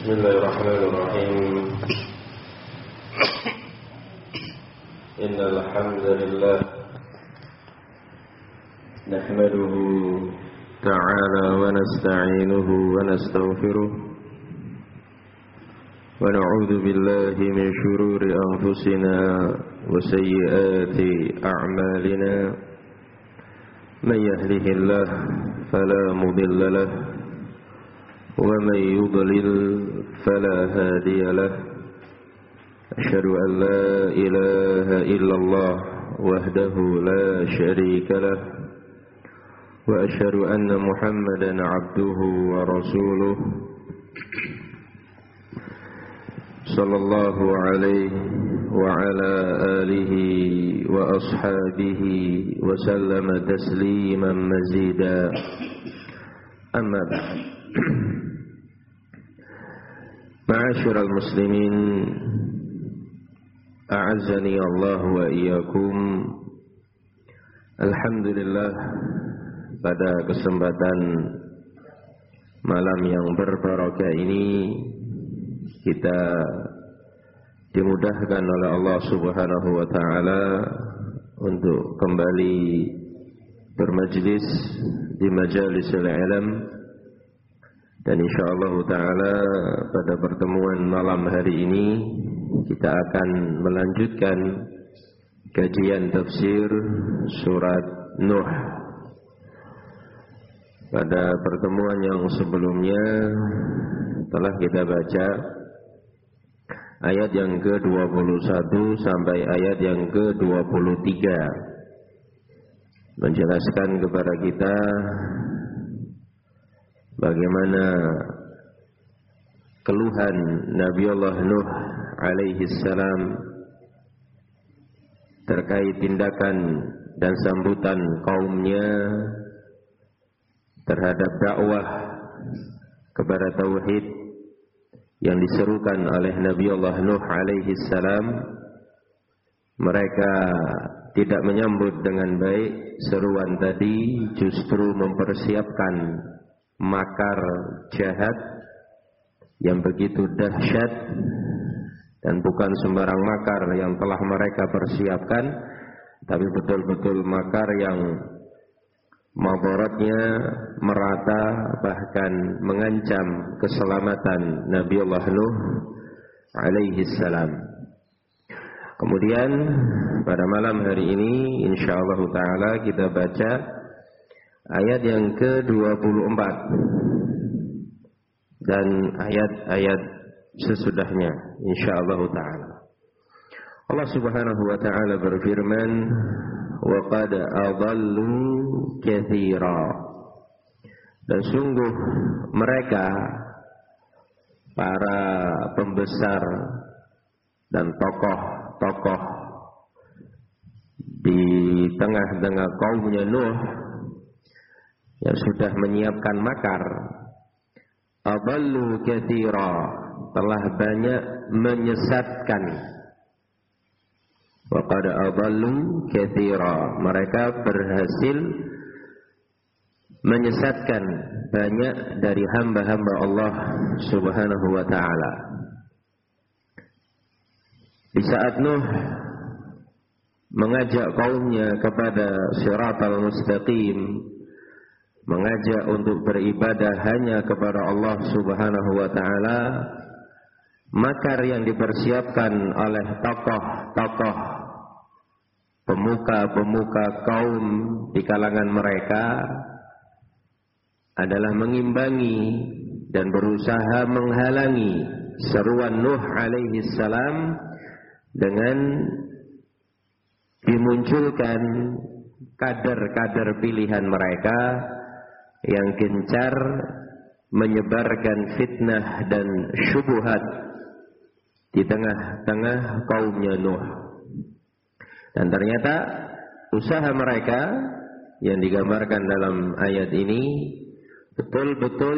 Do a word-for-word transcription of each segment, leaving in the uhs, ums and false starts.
بسم الله الرحمن الرحيم إن الحمد لله نحمده تعالى ونستعينه ونستغفره ونعوذ بالله من شرور أنفسنا وسيئات أعمالنا من يهده الله فلا مضل له ومن يضلل فلا هادي له أشهد أن لا إله إلا الله وحده لا شريك له وأشهد أن محمدا عبده ورسوله صلى الله عليه وعلى آله وأصحابه وسلم تسليما مزيدا أما بعد Ma'asyiral muslimin, a'azzani Allah wa iyyakum. Alhamdulillah, pada kesempatan malam yang berbarakah ini kita dimudahkan oleh Allah Subhanahu wa taala untuk kembali bermajlis di majalisul ilm. Dan insyaallah ta'ala pada pertemuan malam hari ini kita akan melanjutkan kajian tafsir surat Nuh. Pada pertemuan yang sebelumnya telah kita baca ayat yang ke dua puluh satu sampai ayat yang ke dua puluh tiga, menjelaskan kepada kita bagaimana keluhan Nabiullah Nuh alaihi salam terkait tindakan dan sambutan kaumnya terhadap dakwah kepada tauhid yang diserukan oleh Nabiullah Nuh alaihi salam. Mereka tidak menyambut dengan baik seruan tadi, justru mempersiapkan makar jahat yang begitu dahsyat, dan bukan sembarang makar yang telah mereka persiapkan, tapi betul-betul makar yang madaratnya merata, bahkan mengancam keselamatan Nabiullah Nuh alaihi salam. Kemudian pada malam hari ini insyaallah taala kita baca ayat yang ke dua puluh empat dan ayat-ayat sesudahnya insyaallah taala. Allah Subhanahu wa taala berfirman, "Wa qad adallu katsira." Dan sungguh mereka para pembesar dan tokoh-tokoh di tengah-tengah kaumnya Nuh yang sudah menyiapkan makar, adallu katsira, telah banyak menyesatkan. Wa qad adallu katsira, mereka berhasil menyesatkan banyak dari hamba-hamba Allah Subhanahu wa taala. Di saat Nuh mengajak kaumnya kepada Shiratal Mustaqim, mengajak untuk beribadah hanya kepada Allah Subhanahu wa taala, makar yang dipersiapkan oleh tokoh-tokoh pemuka-pemuka kaum di kalangan mereka adalah mengimbangi dan berusaha menghalangi seruan Nuh alaihi salam dengan dimunculkan kader-kader pilihan mereka yang gencar menyebarkan fitnah dan syubhat di tengah-tengah kaumnya Nuh. Dan ternyata usaha mereka yang digambarkan dalam ayat ini betul-betul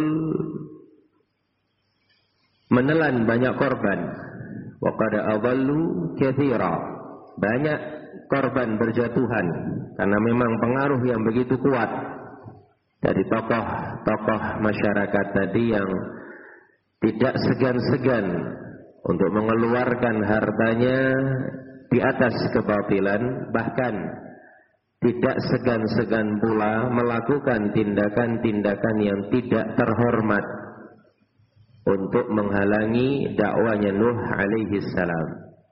menelan banyak korban. Wa qad adallu katsira, banyak korban berjatuhan karena memang pengaruh yang begitu kuat dari tokoh-tokoh masyarakat tadi yang tidak segan-segan untuk mengeluarkan hartanya di atas kebatilan, bahkan tidak segan-segan pula melakukan tindakan-tindakan yang tidak terhormat untuk menghalangi dakwanya Nuh alaihi salam.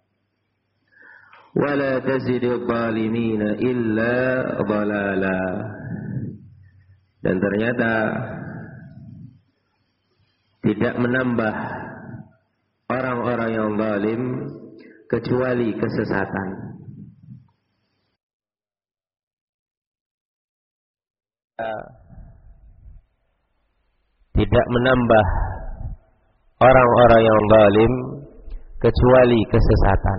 Wala tazidil zalimina illa dhalala. Dan ternyata tidak menambah orang-orang yang zalim kecuali kesesatan. Tidak menambah orang-orang yang zalim kecuali kesesatan.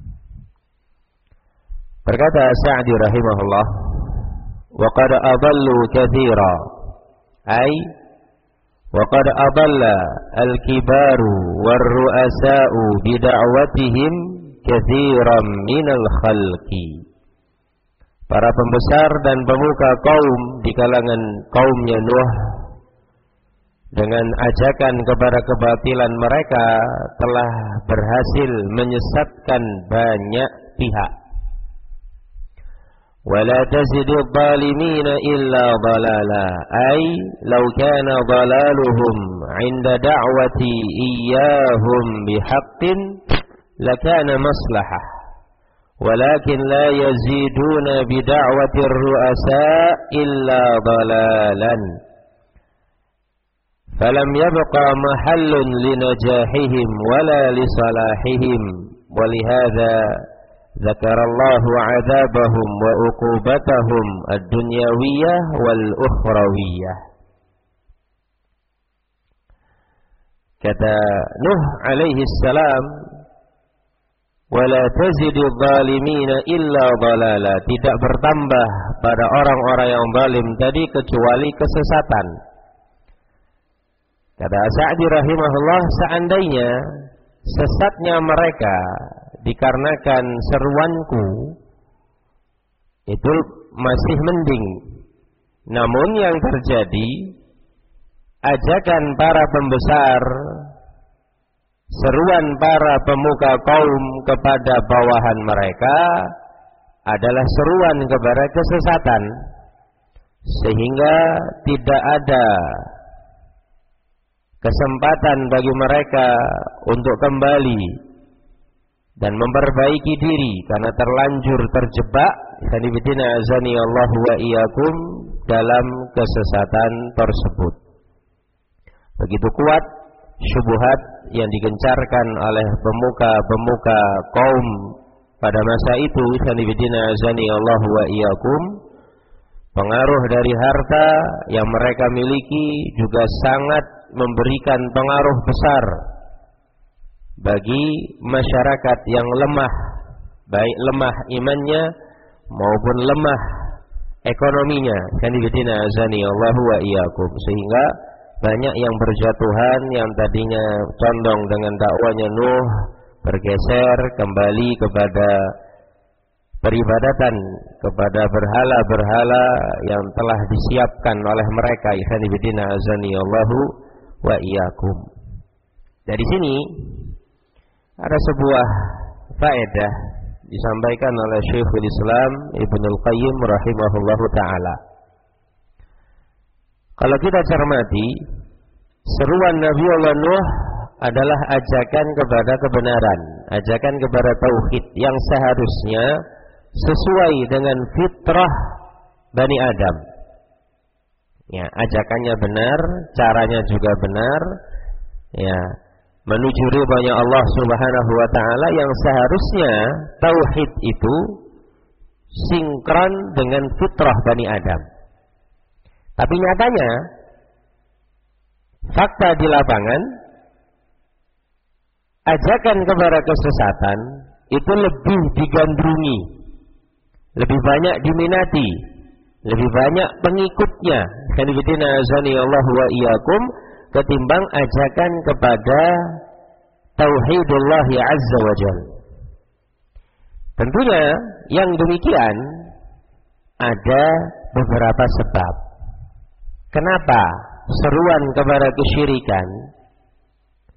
Berkata Sa'di rahimahullah, wa qad adallu katsira, ay wa qad adalla al-kibaru war-ru'asa'u bida'watihim katsiran minal khalqi. Para pembesar dan pemuka kaum di kalangan kaumnya Nuh dengan ajakan kepada kebatilan mereka telah berhasil menyesatkan banyak pihak. ولا تزد الظالمين إلا ضلالا أي لو كان ضلالهم عند دعوة إياهم بحق لكان مصلحة ولكن لا يزيدون بدعوة الرؤساء إلا ضلالا فلم يبقى محل لنجاحهم ولا لصلاحهم ولهذا ذكر الله عذابهم وعقوبتهم الدنيوية والأخروية. Kata Nuh alaihi salam, wala tazidil zalimina illa dhalala, tidak bertambah pada orang-orang yang zalim tadi kecuali kesesatan. Kata Sa'di rahimahullah, seandainya sesatnya mereka dikarenakan seruanku itu masih mending, namun yang terjadi ajakan para pembesar, seruan para pemuka kaum kepada bawahan mereka adalah seruan kepada kesesatan, sehingga tidak ada kesempatan bagi mereka untuk kembali dan memperbaiki diri karena terlanjur terjebak sanibidina azani Allah wa iyyakum dalam kesesatan tersebut. Begitu kuat syubhat yang digencarkan oleh pemuka-pemuka kaum pada masa itu sanibidina azani Allah wa iyyakum. Pengaruh dari harta yang mereka miliki juga sangat memberikan pengaruh besar bagi masyarakat yang lemah, baik lemah imannya maupun lemah ekonominya. Kanibidina azani Allahu wa iyyakum. Sehingga banyak yang berjatuhan yang tadinya condong dengan dakwanya Nuh bergeser kembali kepada peribadatan kepada berhala-berhala yang telah disiapkan oleh mereka. Kanibidina azani Allahu wa iyyakum. Dari sini ada sebuah faedah disampaikan oleh Syekhul Islam Ibnul Qayyim rahimahullahu ta'ala. Kalau kita cermati, seruan Nabi Allah Nuh adalah ajakan kepada kebenaran, ajakan kepada tauhid yang seharusnya sesuai dengan fitrah Bani Adam. Ya, ajakannya benar, caranya juga benar, ya, menuju ridhanya Allah Subhanahu wa taala yang seharusnya tauhid itu sinkron dengan fitrah Bani Adam. Tapi nyatanya fakta di lapangan ajakan kepada kesesatan itu lebih digandrungi, lebih banyak diminati, lebih banyak pengikutnya. Kanibidina azani Allah wa iyyakum ketimbang ajakan kepada tauhidullah azza wa jalla. Tentunya yang demikian ada beberapa sebab. Kenapa seruan kepada kesyirikan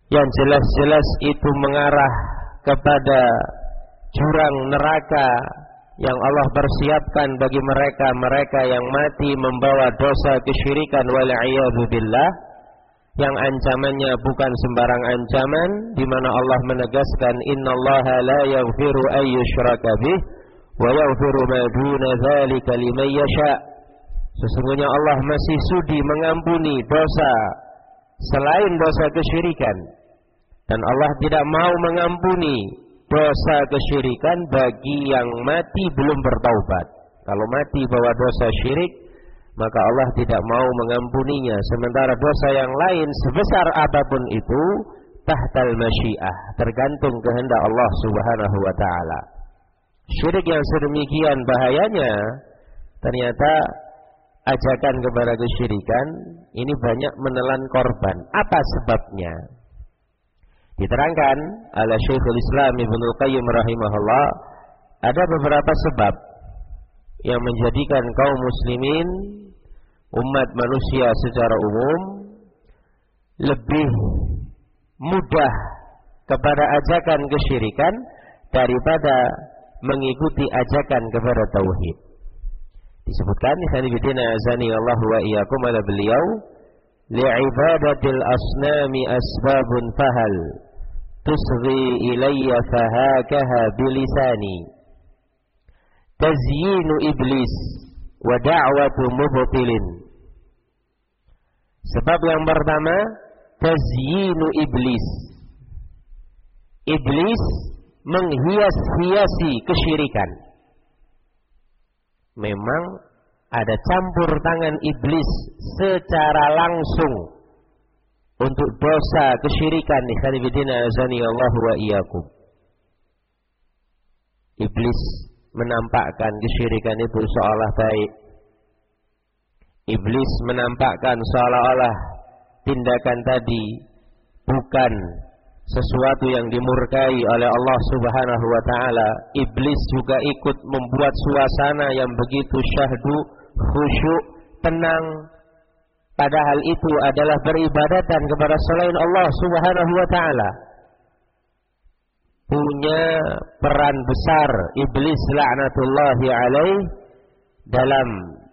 yang jelas-jelas itu mengarah kepada jurang neraka yang Allah persiapkan bagi mereka-mereka yang mati membawa dosa kesyirikan wal'iyadu billah, yang ancamannya bukan sembarang ancaman, di mana Allah menegaskan innallaha la yaghfiru ay yushraka bih wa yaghfiru ma duna dzalika liman yasha. Sesungguhnya Allah masih sudi mengampuni dosa selain dosa kesyirikan, dan Allah tidak mau mengampuni dosa kesyirikan bagi yang mati belum bertaubat. Kalau mati bawa dosa syirik, maka Allah tidak mau mengampuninya. Sementara dosa yang lain sebesar apapun itu tahtal masyiah, tergantung kehendak Allah Subhanahu wa taala. Syirik yang sedemikian bahayanya, ternyata ajakan kepada kesyirikan ini banyak menelan korban. Apa sebabnya? Diterangkan oleh Syekhul Islam Ibnu Qayyim rahimahullah, ada beberapa sebab yang menjadikan kaum muslimin, umat manusia secara umum, lebih mudah kepada ajakan kesyirikan daripada mengikuti ajakan kepada tauhid. Disebutkan ikhwanifidina azani Allah wa iyyakum ala beliau, li'ibadatil asnami asbabun fahal tusghi ilayya fahakaha bilisani tazyinu iblis wa da'watu mubtilin. Sebab yang pertama, tazyinu iblis. Iblis menghias-hiasi kesyirikan. Memang ada campur tangan iblis secara langsung untuk dosa kesyirikan. Ikhwanifidina azani Allah wa iyyakum. Iblis menampakkan kesyirikan itu seolah baik. Iblis menampakkan seolah-olah tindakan tadi bukan sesuatu yang dimurkai oleh Allah Subhanahu wa taala. Iblis juga ikut membuat suasana yang begitu syahdu, khusyuk, tenang, padahal itu adalah peribadatan kepada selain Allah Subhanahu wa taala. Punya peran besar iblis laknatullahi alaih dalam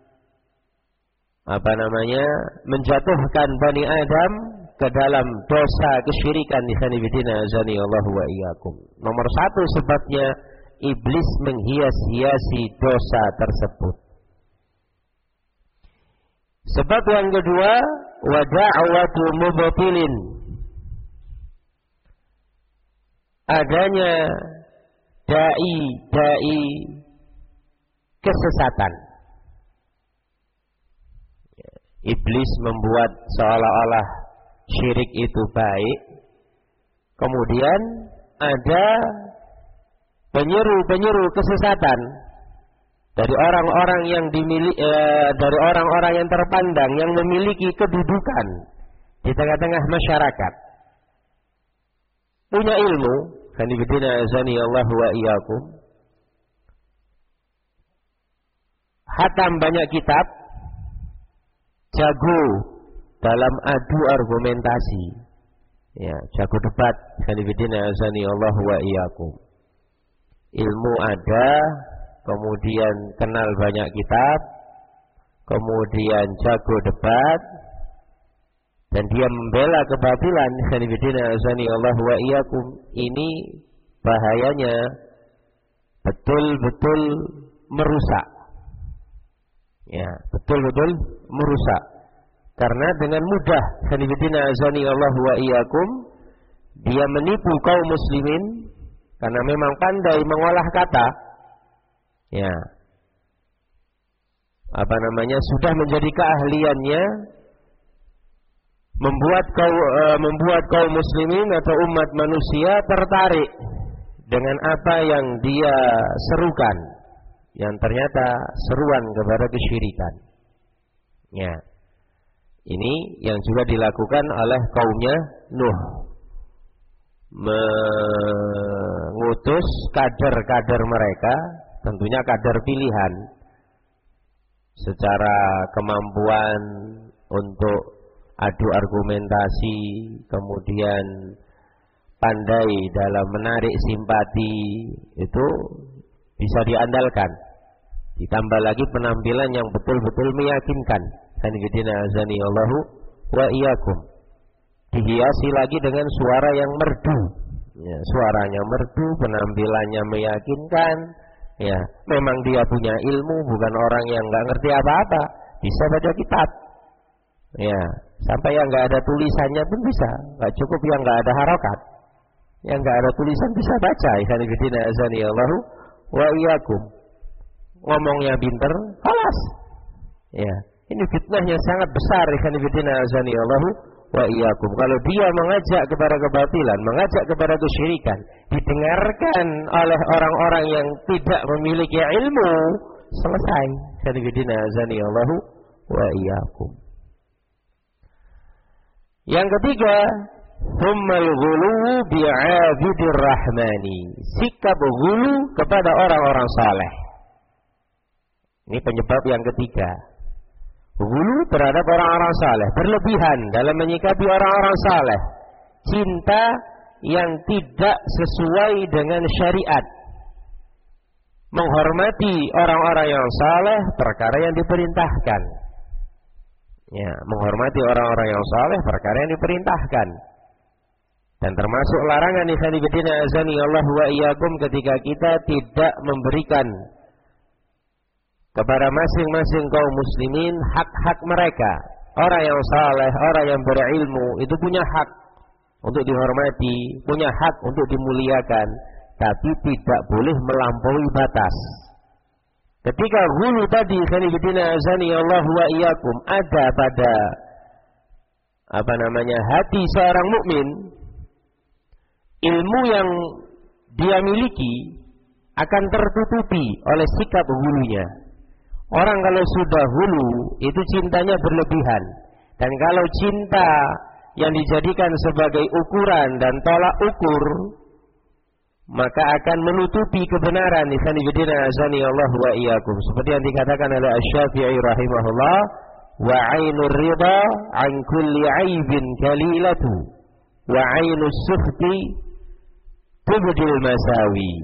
apa namanya menjatuhkan Bani Adam ke dalam dosa kesyirikan. Ikhwanifidina azani Allah wa iyyakum. Nomor satu sebabnya iblis menghias-hiasi dosa tersebut. Sebab yang kedua, wa da'watu mubtilin. Adanya dai-dai kesesatan. Iblis membuat seolah-olah syirik itu baik. Kemudian ada penyeru-penyeru kesesatan dari orang-orang yang dimiliki, eh, dari orang-orang yang terpandang yang memiliki kedudukan di tengah-tengah masyarakat, punya ilmu. Kanibidina azani Allah wa iyyakum. Hatam banyak kitab, jago dalam adu argumentasi, ya, jago debat. Kanibidina azani Allah wa iyyakum. Ilmu ada, kemudian kenal banyak kitab, kemudian jago debat, dan dia membela kebatilan. Kanibidina azani Allah wa iyyakum. Ini bahayanya betul-betul merusak. Ya, betul-betul merusak. Karena dengan mudah, kanibidina azani Allah wa iyyakum, dia menipu kaum muslimin karena memang pandai mengolah kata. Ya, apa namanya, sudah menjadi keahliannya membuat kaum uh, membuat kaum muslimin atau umat manusia tertarik dengan apa yang dia serukan, yang ternyata seruan kepada kesyirikan. Ya, ini yang juga dilakukan oleh kaumnya Nuh, mengutus kader-kader mereka, tentunya kader pilihan, secara kemampuan untuk adu argumentasi, kemudian pandai dalam menarik simpati, itu bisa diandalkan. Ditambah lagi penampilan yang betul-betul meyakinkan. Sanibidina azani Allahu wa iyyakum. Dihiasi lagi dengan suara yang merdu. Ya, suaranya merdu, penampilannya meyakinkan. Ya, memang dia punya ilmu, bukan orang yang nggak ngerti apa-apa, bisa baca kitab. Ya, sampai yang nggak ada tulisannya pun bisa. Nggak cukup yang nggak ada harokat, yang nggak ada tulisan bisa baca. Sanibidina azani Allahu wa iyyakum. Ngomongnya pinter, halas. Ya, ini fitnahnya sangat besar. Sanibidina azani Allahu wa iyyakum. Kalau dia mengajak kepada kebatilan, mengajak kepada kesyirikan, didengarkan oleh orang-orang yang tidak memiliki ilmu, selesai. Sanibidina azani Allahu wa iyyakum. Yang ketiga, hummal ghuluwu bi'abidir rahmani. Sikap ghulu kepada orang-orang saleh. Ini penyebab yang ketiga. Ghulu terhadap orang-orang saleh, berlebihan dalam menyikapi orang-orang saleh. Cinta yang tidak sesuai dengan syariat. Menghormati orang-orang yang saleh, perkara yang diperintahkan. Ya, menghormati orang-orang yang saleh, perkara yang diperintahkan. Dan termasuk larangan ikhwanifidina azani Allah wa iyyakum ketika kita tidak memberikan kepada masing-masing kaum muslimin hak-hak mereka. Orang yang saleh, orang yang berilmu itu punya hak untuk dihormati, punya hak untuk dimuliakan, tapi tidak boleh melampaui batas. Ketika ghulu tadi khanifidina azani Allah wa iyyakum ada pada apa namanya hati seorang mukmin, ilmu yang dia miliki akan tertutupi oleh sikap ghulunya. Orang kalau sudah hulu itu cintanya berlebihan. Dan kalau cinta yang dijadikan sebagai ukuran dan tolak ukur, maka akan menutupi kebenaran. Ikhwanifidina azani Allah wa iyyakum. Seperti yang dikatakan oleh Asy-Syafi'i rahimahullah, wa 'ainur ridha 'an kulli 'aibin kalilatu wa 'ainus sukhti tubdil masawi.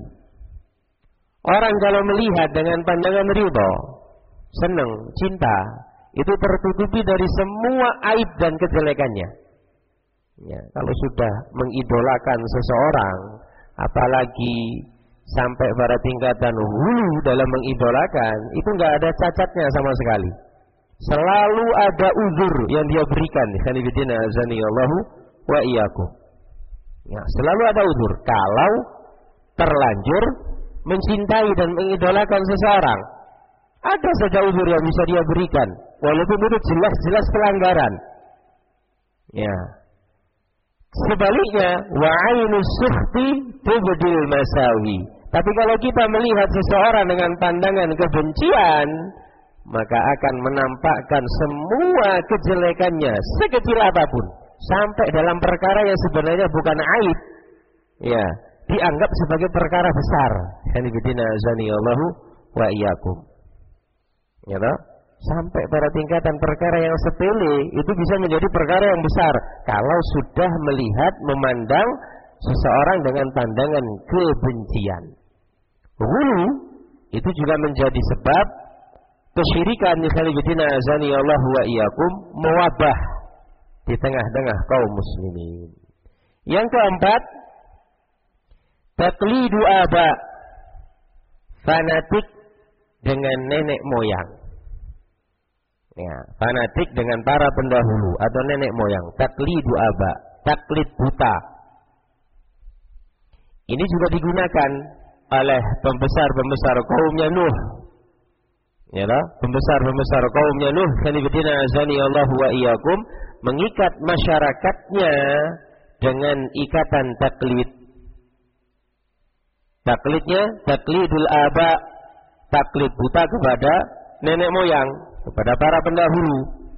Orang kalau melihat dengan pandangan ridha, senang, cinta, itu tertutupi dari semua aib dan kejelekannya. Ya, kalau sudah mengidolakan seseorang, apalagi sampai pada tingkatan hulu dalam mengidolakan, itu nggak ada cacatnya sama sekali. Selalu ada uzur yang dia berikan. Khanifidina azani Allahu wa iyyakum. Ya, selalu ada uzur kalau terlanjur mencintai dan mengidolakan seseorang. Ada saja uzur yang bisa dia berikan, walaupun itu jelas-jelas pelanggaran. Ya. Sebaliknya, wa 'ainus sukhti tubdil masawi. Tapi kalau kita melihat seseorang dengan pandangan kebencian, maka akan menampakkan semua kejelekannya sekecil apapun, sampai dalam perkara yang sebenarnya bukan aib, ya, dianggap sebagai perkara besar. Hanifidina azani Allahu wa iyyakum. Ya, toh? Sampai pada tingkatan perkara yang sepele itu bisa menjadi perkara yang besar kalau sudah melihat, memandang seseorang dengan pandangan kebencian. Ghulu itu juga menjadi sebab kesyirikan ikhwanifidina azani Allah wa iyyakum mewabah di tengah-tengah kaum muslimin. Yang keempat, taqlidu aba, fanatik dengan nenek moyang. Ya, fanatik dengan para pendahulu atau nenek moyang. Taqlidu aba, taklid buta. Ini juga digunakan oleh pembesar-pembesar kaumnya Nuh. Ya, pembesar-pembesar kaumnya Nuh, khanifidina azani Allah wa iyyakum, mengikat masyarakatnya dengan ikatan taklid. Taklidnya taklidul aba, taklid buta kepada nenek moyang, kepada para pendahulu.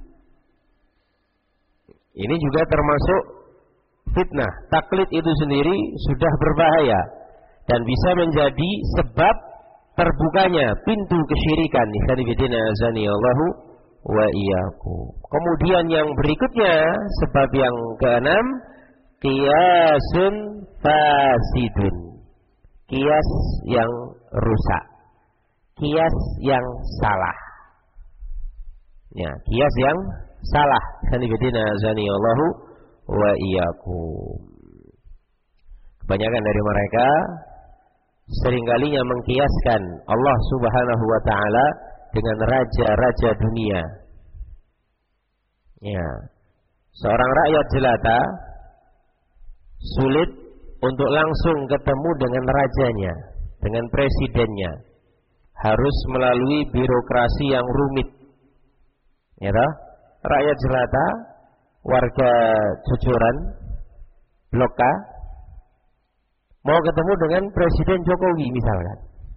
Ini juga termasuk fitnah. Taklid itu sendiri sudah berbahaya dan bisa menjadi sebab terbukanya pintu kesyirikan. Ikhwanifidina azani Allahu wa iyyakum. Kemudian yang berikutnya, sebab yang keenam, qiyasun fasidun. Qiyas yang rusak. Qiyas yang salah. Ya, qiyas yang salah. Sanibidina zaniyallahu wa iyyakum. Kebanyakan dari mereka seringkalinya mengkiaskan Allah Subhanahu wa taala dengan raja-raja dunia. Ya. Seorang rakyat jelata sulit untuk langsung ketemu dengan rajanya, dengan presidennya. Harus melalui birokrasi yang rumit. Ya toh? Rakyat jelata, warga Cucuran, Blok K, mau ketemu dengan Presiden Jokowi misalkan.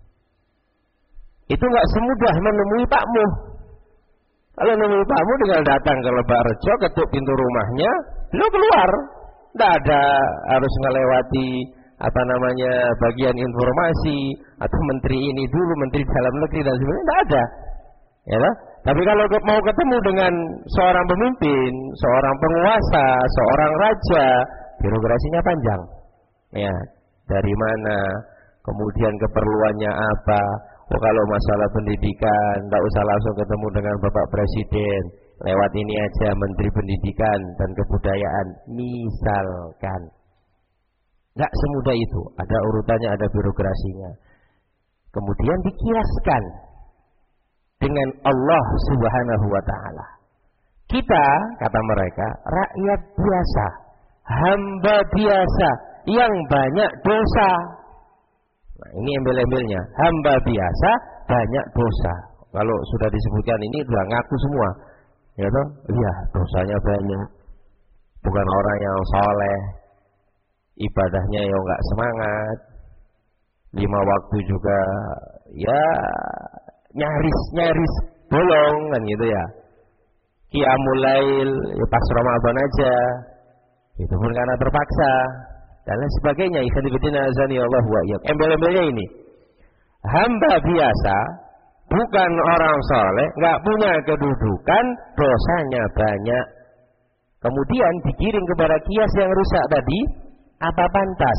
Itu nggak semudah menemui Pak Mu. Kalau menemui Pak Mu tinggal datang ke Lebak Rejo, ketuk pintu rumahnya, beliau keluar. Tidak ada harus melewati apa namanya bagian informasi atau menteri ini dulu, menteri dalam negeri dan sebagainya. Tidak ada. Ya lah. Tapi kalau mau ketemu dengan seorang pemimpin, seorang penguasa, seorang raja, birokrasinya panjang. Ya, dari mana, kemudian keperluannya apa. Oh, kalau masalah pendidikan, tidak usah langsung ketemu dengan Bapak Presiden, lewat ini aja Menteri Pendidikan dan Kebudayaan, misalkan. Tidak semudah itu, ada urutannya, ada birokrasinya. Kemudian dikiaskan dengan Allah Subhanahu wa taala. Kita, kata mereka, rakyat biasa, hamba biasa yang banyak dosa. Nah, ini embel-embelnya, hamba biasa banyak dosa. Kalau sudah disebutkan ini sudah ngaku semua. Ya toh? Iya, dosanya banyak. Bukan orang yang soleh, ibadahnya yang enggak semangat. Lima waktu juga ya nyaris-nyaris bolong kan gitu ya. Qiyamul lail ya pas Ramadan aja. Itu pun karena terpaksa dan lain sebagainya. Ikhwanifiddin azanillahu wa iyyakum. Embel-embelnya ini. Hamba biasa, bukan orang soleh, enggak punya kedudukan, dosanya banyak. Kemudian dikirim kepada kias yang rusak tadi, apa pantas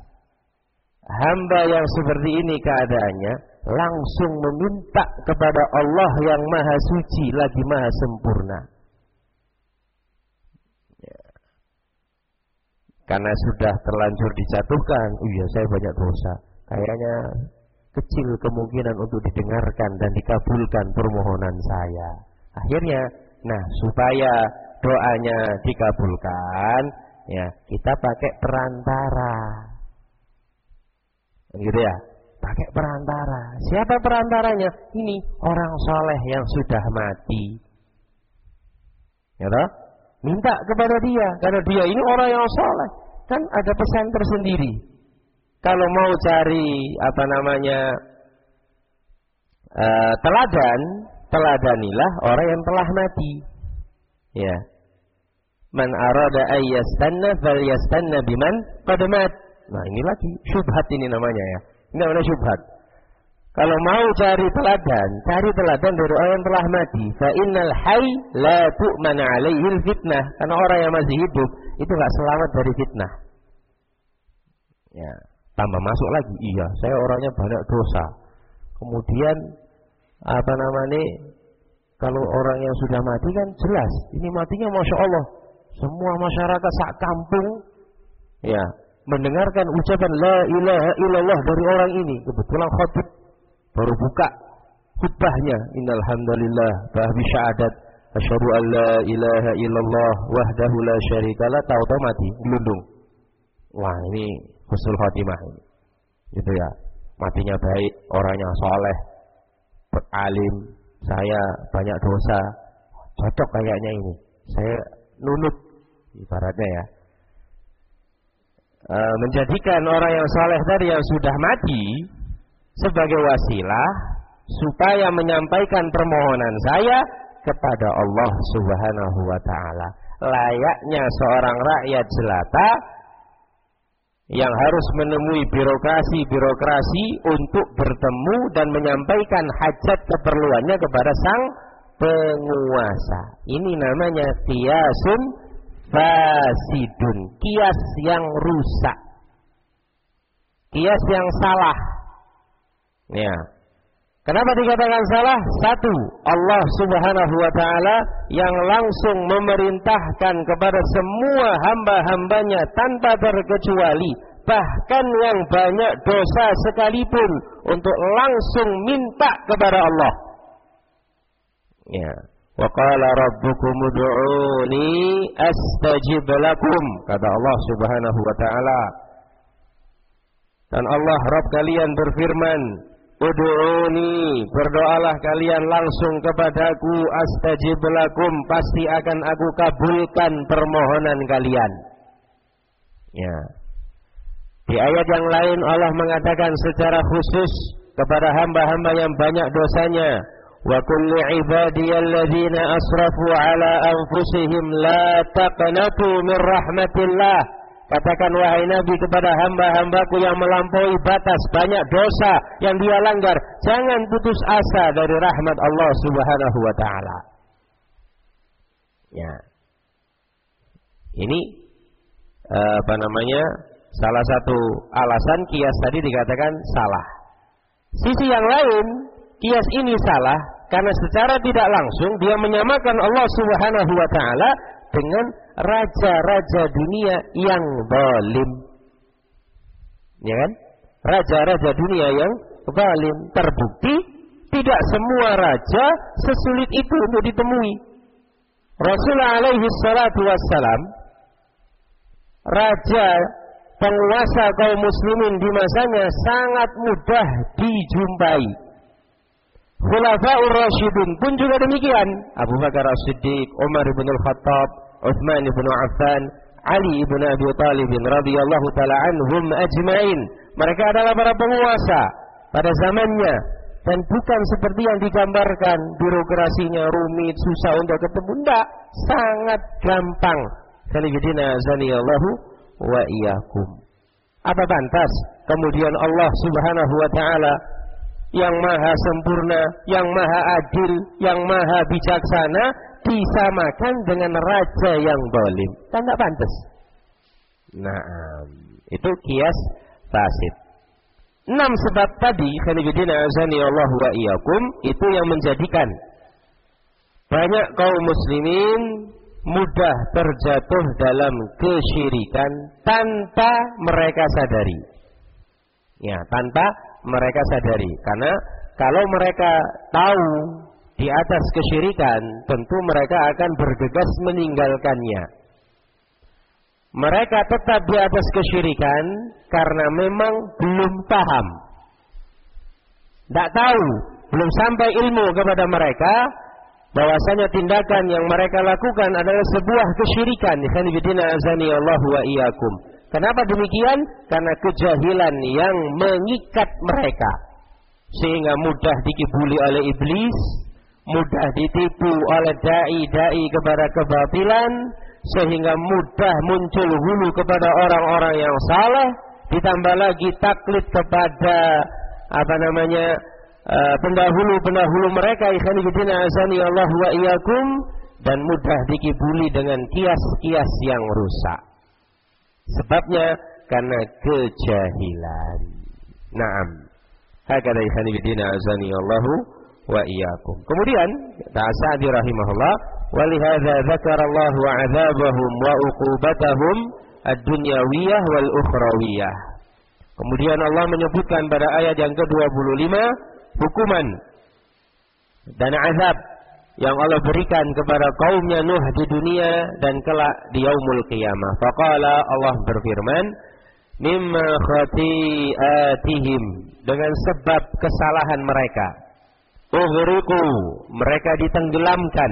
hamba yang seperti ini keadaannya langsung meminta kepada Allah yang maha suci lagi maha sempurna? Ya. Karena sudah terlanjur dijatuhkan, oh iya saya banyak dosa, kayaknya kecil kemungkinan untuk didengarkan dan dikabulkan permohonan saya. Akhirnya, nah supaya doanya dikabulkan, ya kita pakai perantara, gitu ya, pakai perantara. Siapa perantaranya? Ini orang soleh yang sudah mati, ya toh? Minta kepada dia, karena dia ini orang yang soleh. Kan ada pesan tersendiri. Kalau mau cari apa namanya uh, teladan, teladanilah orang yang telah mati. Ya. Man arada ayyastanna falyastanna biman qad mat. Nah, ini lagi syubhat ini namanya ya. Ini namanya syubhat. Kalau mau cari teladan, cari teladan dari orang yang telah mati. Fa innal hayy la tu'man 'alaihi fitnah. Karena orang yang masih hidup itu enggak selamat dari fitnah. Ya, tambah masuk lagi. Iya, saya orangnya banyak dosa. Kemudian apa namanya? Kalau orang yang sudah mati kan jelas, ini matinya Masya Allah. Semua masyarakat sak kampung ya mendengarkan ucapan la ilaha illallah dari orang ini. Kebetulan khatib baru buka khutbahnya, innal hamdalillah bahbi syahadat asyhadu an la ilaha illallah wahdahu la syarikalah, tahu-tahu mati gelundung. Wah, ini husnul khotimah ini. Gitu ya. Matinya baik, orangnya soleh, alim, saya banyak dosa. Cocok kayaknya ini. Saya nunut ibaratnya ya. E, menjadikan orang yang soleh tadi yang sudah mati sebagai wasilah supaya menyampaikan permohonan saya kepada Allah Subhanahu wa taala. Layaknya seorang rakyat jelata yang harus menemui birokrasi-birokrasi untuk bertemu dan menyampaikan hajat keperluannya kepada sang penguasa. Ini namanya qiyasun fasidun, kias yang rusak, kias yang salah. Ya. Kenapa dikatakan salah? Satu, Allah Subhanahu wa ta'ala yang langsung memerintahkan kepada semua hamba-hambanya tanpa terkecuali, bahkan yang banyak dosa sekalipun, untuk langsung minta kepada Allah. Ya. Wa qala rabbukum ud'uni astajib lakum, kata Allah Subhanahu wa ta'ala. Dan Allah Rabb kalian berfirman, ud'uni, berdoalah kalian langsung kepadaku, astajib lakum, pasti akan aku kabulkan permohonan kalian. Ya. Di ayat yang lain Allah mengatakan secara khusus kepada hamba-hamba yang banyak dosanya, wa kulli ibadiyalladzina asrafu ala anfusihim la taqnatu min rahmatillah. Katakan wahai Nabi kepada hamba-hambaku yang melampaui batas, banyak dosa yang dia langgar, jangan putus asa dari rahmat Allah Subhanahu wa ta'ala. Ya. Ini eh, apa namanya? Salah satu alasan kias tadi dikatakan salah. Sisi yang lain, kias ini salah karena secara tidak langsung dia menyamakan Allah Subhanahu wa ta'ala dengan raja-raja dunia yang zalim. Ya kan? Raja-raja dunia yang zalim. Terbukti tidak semua raja sesulit itu untuk ditemui. Rasulullah alaihi salatu wassalam, raja penguasa kaum muslimin di masanya, sangat mudah dijumpai. Khulafaur Rasyidun pun juga demikian. Abu Bakar As-Siddiq, Umar bin Al-Khattab, Utsman bin Affan, Ali bin Abi Thalib radhiyallahu taala anhum ajmain. Mereka adalah para penguasa pada zamannya, dan bukan seperti yang digambarkan, birokrasinya rumit, susah untuk ketemu. Tidak, sangat gampang. Sayyidina zaniyallahu wa iyyakum. Apa pantas kemudian Allah Subhanahu wa taala yang maha sempurna, yang maha adil, yang maha bijaksana disamakan dengan raja yang zalim? Kan tidak pantas. Nah, itu kias fasid. Enam sebab tadi, khanifidina azanillahu wa iyyakum, itu yang menjadikan banyak kaum muslimin mudah terjatuh dalam kesyirikan tanpa mereka sadari. Ya, tanpa mereka sadari. Karena kalau mereka tahu di atas kesyirikan, tentu mereka akan bergegas meninggalkannya. Mereka tetap di atas kesyirikan karena memang belum paham, tidak tahu, belum sampai ilmu kepada mereka bahwasanya tindakan yang mereka lakukan adalah sebuah kesyirikan. Ikhwanifidina azanillahu wa iyyakum. Kenapa demikian? Karena kejahilan yang mengikat mereka, sehingga mudah dikibuli oleh iblis, mudah ditipu oleh dai-dai kepada kebatilan, sehingga mudah muncul hulu kepada orang-orang yang saleh, ditambah lagi taklid kepada apa namanya uh, pendahulu-pendahulu mereka, ikhwanifidina azanillahu wa iyyakum, dan mudah dikibuli dengan kias-kias yang rusak. Sebabnya karena kejahilan. Naam. Hakada ikhwanifidina azanillahu wa iyyakum. Kemudian kata Sa'di rahimahullah, walihadza dzakarallahu 'adzabahum wa uqubatahum ad-dunyawiyah wal ukhrawiyah. Kemudian Allah menyebutkan pada ayat yang ke dua puluh lima hukuman dan azab yang Allah berikan kepada kaumnya Nuh di dunia dan kelak di yaumul qiyamah. Faqala, Allah berfirman, mimma khati'atihim, dengan sebab kesalahan mereka, ughriqu, mereka ditenggelamkan,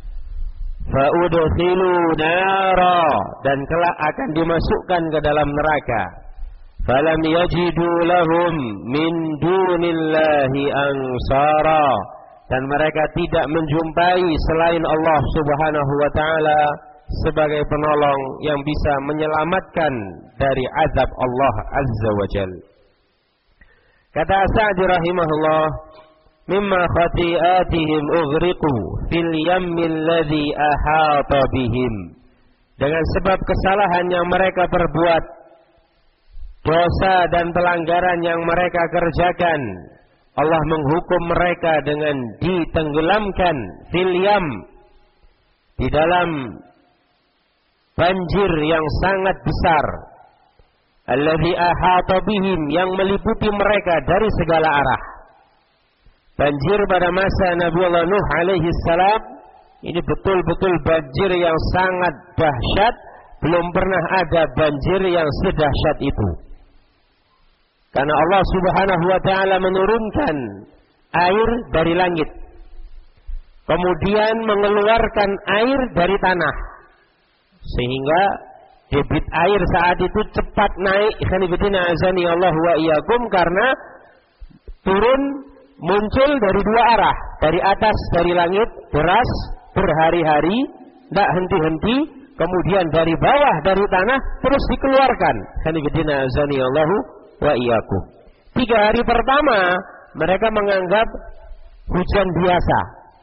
fa'udkhilu nara, dan kelak akan dimasukkan ke dalam neraka. Falam yajidu lahum min dunillahi ansara, dan mereka tidak menjumpai selain Allah Subhanahu wa ta'ala sebagai penolong yang bisa menyelamatkan dari azab Allah Azza wa Jal. Kata Sa'di rahimahullah, mimma khati'atihim ughriqu fil yammil ladzi ahata bihim. Dengan sebab kesalahan yang mereka perbuat, dosa dan pelanggaran yang mereka kerjakan, Allah menghukum mereka dengan ditenggelamkan fil yam, di dalam banjir yang sangat besar, alladzi ahata bihim, yang meliputi mereka dari segala arah. Banjir pada masa Nabi Allah Nuh alaihi salam ini betul-betul banjir yang sangat dahsyat. Belum pernah ada banjir yang sedahsyat itu. Karena Allah Subhanahu wa taala menurunkan air dari langit, kemudian mengeluarkan air dari tanah, sehingga debit air saat itu cepat naik. Khanifidina azani Allah wa iyyakum, karena turun muncul dari dua arah, dari atas, dari langit deras berhari-hari, tidak henti-henti, kemudian dari bawah, dari tanah terus dikeluarkan. Khanifidina azani Allah wa iyyakum. Tiga hari pertama mereka menganggap hujan biasa,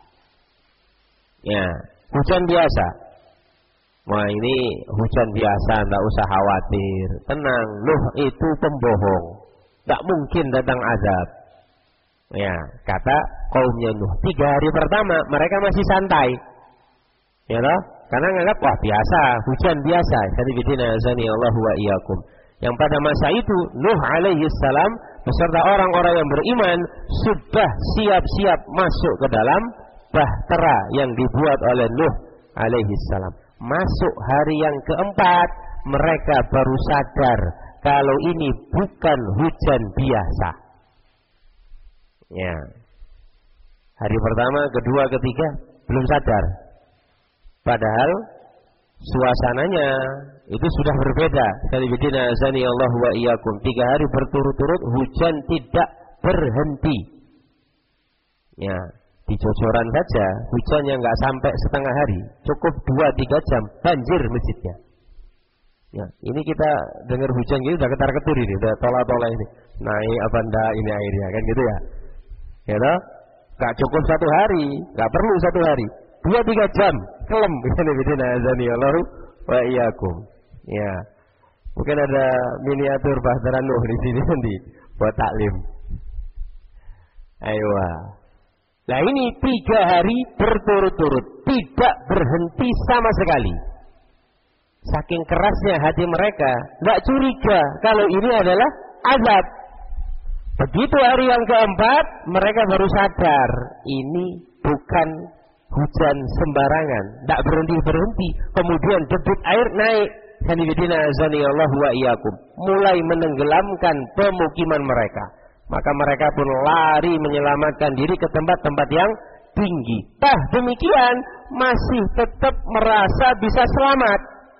ya hujan biasa. Wah, ini hujan biasa, tidak usah khawatir, tenang. Nuh itu pembohong, tidak mungkin datang azab. Ya, kata kaumnya Nuh. Tiga hari pertama mereka masih santai, ya loh, karena menganggap wah biasa, hujan biasa. Jadi bidina azani Allah wa iyyakum. Yang pada masa itu Nuh alaihi salam beserta orang-orang yang beriman sudah siap-siap masuk ke dalam bahtera yang dibuat oleh Nuh alaihi salam. Masuk hari yang keempat, mereka baru sadar kalau ini bukan hujan biasa. Ya. Hari pertama, kedua, ketiga belum sadar. Padahal suasananya itu sudah berbeda. Khalifidina azani Allah wa iyyakum. Tiga hari berturut-turut hujan tidak berhenti. Ya. Di Jojoran saja hujannya nggak sampai setengah hari, cukup dua tiga jam banjir masjidnya. Ya, ini kita dengar hujan gitu udah ketar-ketir ini, udah tola-tola ini, naik apa ndak ini airnya, kan gitu ya? Ya toh? Nggak cukup satu hari, nggak perlu satu hari, dua tiga jam kelem. Bismillah azani Allah wa iyyakum. Ya, mungkin ada miniatur bahtera Nuh di sini nanti buat taklim. Ayo. Nah ini tiga hari berturut-turut tidak berhenti sama sekali. Saking kerasnya hati mereka, tidak curiga kalau ini adalah azab. Begitu hari yang keempat, mereka baru sadar ini bukan hujan sembarangan, tidak berhenti-berhenti. Kemudian debit air naik, Hanifidina azani Allah wa iyyakum, mulai menenggelamkan pemukiman mereka. Maka mereka pun lari menyelamatkan diri ke tempat-tempat yang tinggi. Tah demikian masih tetap merasa bisa selamat.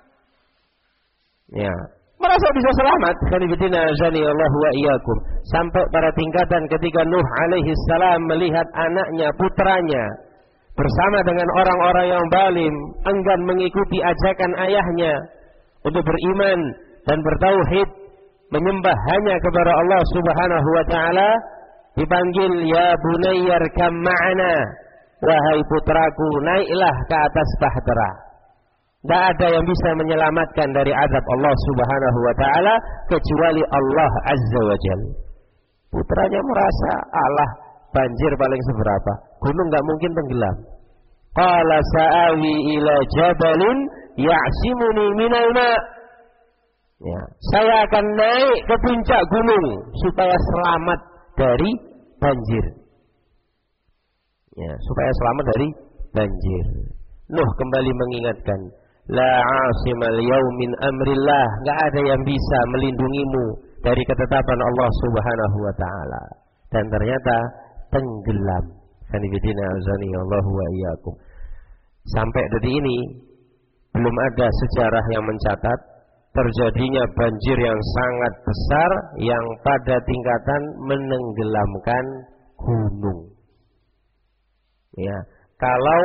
Ya, merasa bisa selamat. Khalifidina azani Allah wa iyyakum. Sampai pada tingkatan ketika Nuh alaihi salam melihat anaknya, putranya bersama dengan orang-orang yang zalim enggan mengikuti ajakan ayahnya untuk beriman dan bertauhid, menyembah hanya kepada Allah Subhanahu wa taala, dipanggil ya bunayyar kam ma'ana, wahai putraku naiklah ke atas bahtera. Tidak ada yang bisa menyelamatkan dari azab Allah Subhanahu wa taala kecuali Allah Azza wa Jalla. Putranya merasa Allah banjir paling seberapa, gunung enggak mungkin tenggelam. Qala sa'awi ila jabalin ya'simuni minal ma'. Ya, saya akan naik ke puncak gunung supaya selamat dari banjir. Ya, supaya selamat dari banjir. Nuh kembali mengingatkan, la 'asimal yaumin amrillah, enggak ada yang bisa melindungimu dari ketetapan Allah Subhanahu wa taala. Dan ternyata tenggelam. Kanibidina azani Allah wa iyyakum. Sampai detik ini belum ada sejarah yang mencatat terjadinya banjir yang sangat besar yang pada tingkatan menenggelamkan gunung. Ya, kalau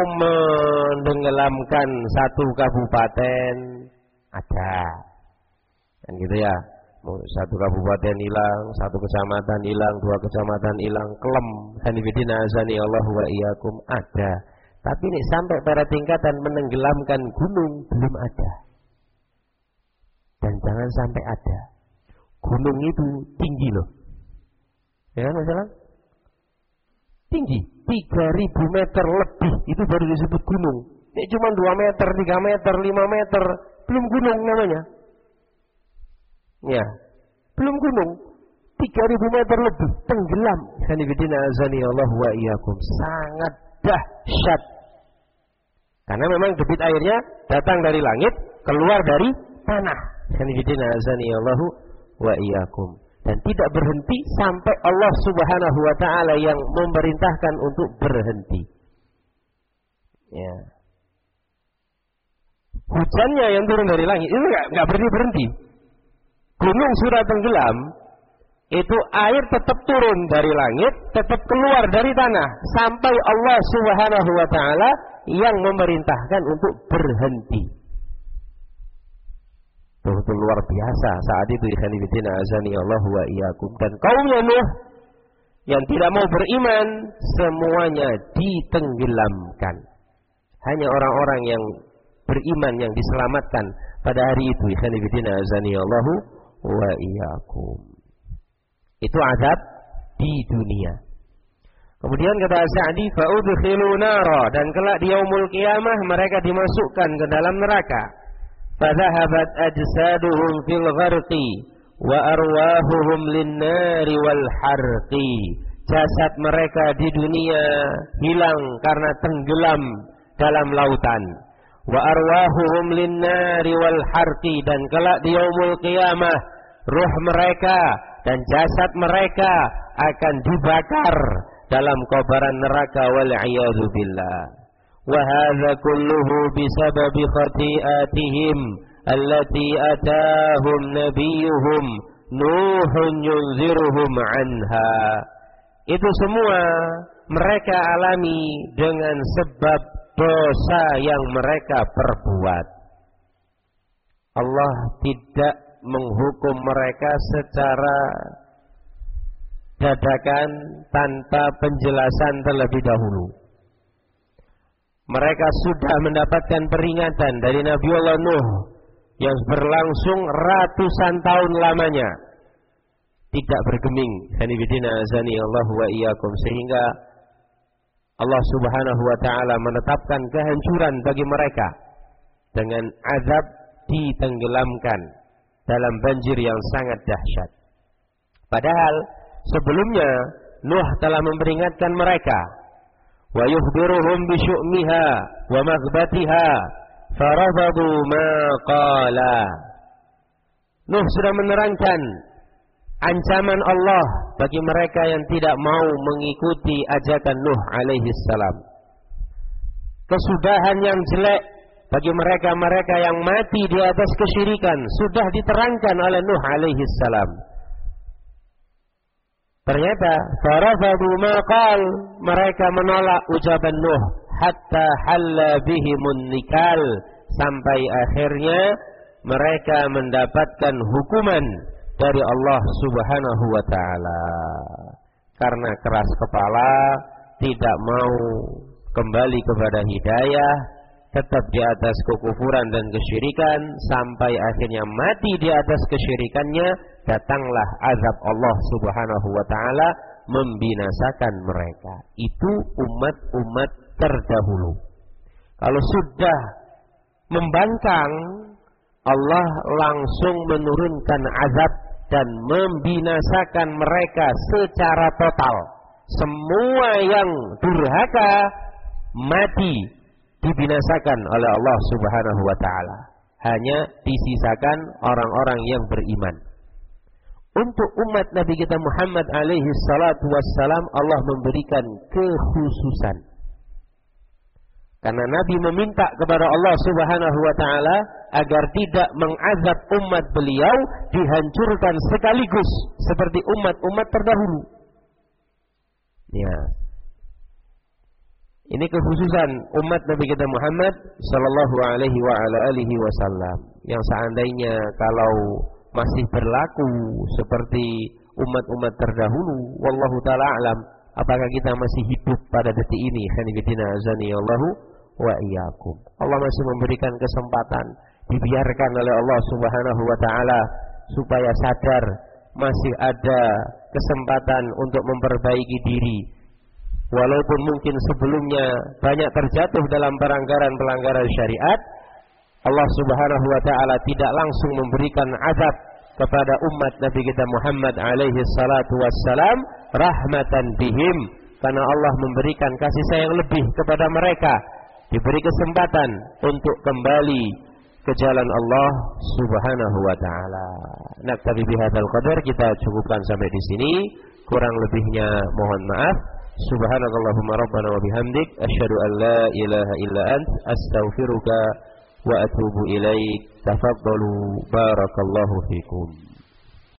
menenggelamkan satu kabupaten ada, kan gitu ya. Satu kabupaten hilang, satu kecamatan hilang, dua kecamatan hilang, kelem. Hanifidina azani Allah wa iyyakum ada. Tapi ini sampai pada tingkatan menenggelamkan gunung belum ada. Dan jangan sampai ada. Gunung itu tinggi loh. Ya kan masalah? Tinggi, tiga ribu meter lebih itu baru disebut gunung. Ini cuma dua meter, tiga meter, lima meter, belum gunung namanya. Ya, belum gunung. tiga ribu meter lebih tenggelam. Hanifidina azani Allah wa iyyakum. Sangat dahsyat. Karena memang debit airnya datang dari langit, keluar dari tanah. Hanifidina azani Allah wa iyyakum. Dan tidak berhenti sampai Allah Subhanahu wa taala yang memerintahkan untuk berhenti. Ya. Hujannya yang turun dari langit itu enggak enggak berhenti-berhenti. Gunung sudah tenggelam, itu air tetap turun dari langit, tetap keluar dari tanah sampai Allah Subhanahu wa taala yang memerintahkan untuk berhenti. Betul luar biasa saat itu ikhwanifidina azani Allah wa iyyakum. Dan kaumnya Nuh yang tidak mau beriman semuanya ditenggelamkan. Hanya orang-orang yang beriman yang diselamatkan pada hari itu ikhwanifidina azani Allah wa iyyakum. Itu azab di dunia. Kemudian kata Sa'di fa udkhilu nara, dan kelak di yaumul qiyamah mereka dimasukkan ke dalam neraka. فذهبت أجسادهم في الغرق وأرواحهم للنار والحرق. Jasad mereka di dunia hilang karena tenggelam dalam lautan. Wa arwahuhum linnari wal harqi, dan kelak di yaumul qiyamah ruh mereka dan jasad mereka akan dibakar dalam kobaran neraka wal a'yadu billah. وهذا كله بسبب خطيئاتهم التي أتاهم نبيهم نوح ينذرهم عنها. Itu semua mereka alami dengan sebab dosa yang mereka perbuat. Allah tidak menghukum mereka secara dadakan tanpa penjelasan terlebih dahulu. Mereka sudah mendapatkan peringatan dari Nabiullah Nuh yang berlangsung ratusan tahun lamanya, tidak bergeming. Hanifidina azani Allah wa iyyakum. Sehingga Allah Subhanahu wa taala menetapkan kehancuran bagi mereka dengan azab ditenggelamkan dalam banjir yang sangat dahsyat. Padahal sebelumnya Nuh telah memperingatkan mereka, wa yukhbiruhum bi syu'miha wa maghbatiha farafadu ma qala. Nuh sudah menerangkan ancaman Allah bagi mereka yang tidak mau mengikuti ajakan Nuh alaihi salam. Kesudahan yang jelek bagi mereka-mereka yang mati di atas kesyirikan sudah diterangkan oleh Nuh alaihi salam. Ternyata farafadu ma qal, mereka menolak ucapan Nuh hatta halla bihimun nikal, sampai akhirnya mereka mendapatkan hukuman dari Allah Subhanahu wa taala. Karena keras kepala, tidak mau kembali kepada hidayah, tetap di atas kekufuran dan kesyirikan, sampai akhirnya mati di atas kesyirikannya, datanglah azab Allah Subhanahu wa taala membinasakan mereka. Itu umat-umat terdahulu. Kalau sudah membangkang, Allah langsung menurunkan azab dan membinasakan mereka secara total. Semua yang durhaka mati dibinasakan oleh Allah Subhanahu wa taala. Hanya disisakan orang-orang yang beriman. Untuk umat Nabi kita Muhammad alaihi salatu wassalam, Allah memberikan kekhususan. Karena Nabi meminta kepada Allah Subhanahu wa taala agar tidak mengazab umat beliau dihancurkan sekaligus seperti umat-umat terdahulu. Ya. Ini kekhususan umat Nabi kita Muhammad sallallahu alaihi wa ala alihi wasallam, yang seandainya kalau masih berlaku seperti umat-umat terdahulu. Wallahu ta'ala a'lam. Apakah kita masih hidup pada detik ini? Khanifidina azani Allahu wa iyyakum. Allah masih memberikan kesempatan, dibiarkan oleh Allah Subhanahu wa taala supaya sadar masih ada kesempatan untuk memperbaiki diri. Walaupun mungkin sebelumnya banyak terjatuh dalam pelanggaran-pelanggaran syariat, Allah Subhanahu wa taala tidak langsung memberikan azab kepada umat Nabi kita Muhammad alaihi salatu wassalam rahmatan bihim, karena Allah memberikan kasih sayang lebih kepada mereka, diberi kesempatan untuk kembali ke jalan Allah Subhanahu wa taala. Naktabi bihadzal qadar, kita cukupkan sampai di sini, kurang lebihnya mohon maaf. Subhanakallahumma rabbana wa bihamdik asyhadu an la ilaha illa ant astaghfiruka wa atubu ilaik. Tafaddalu barakallahu fikum.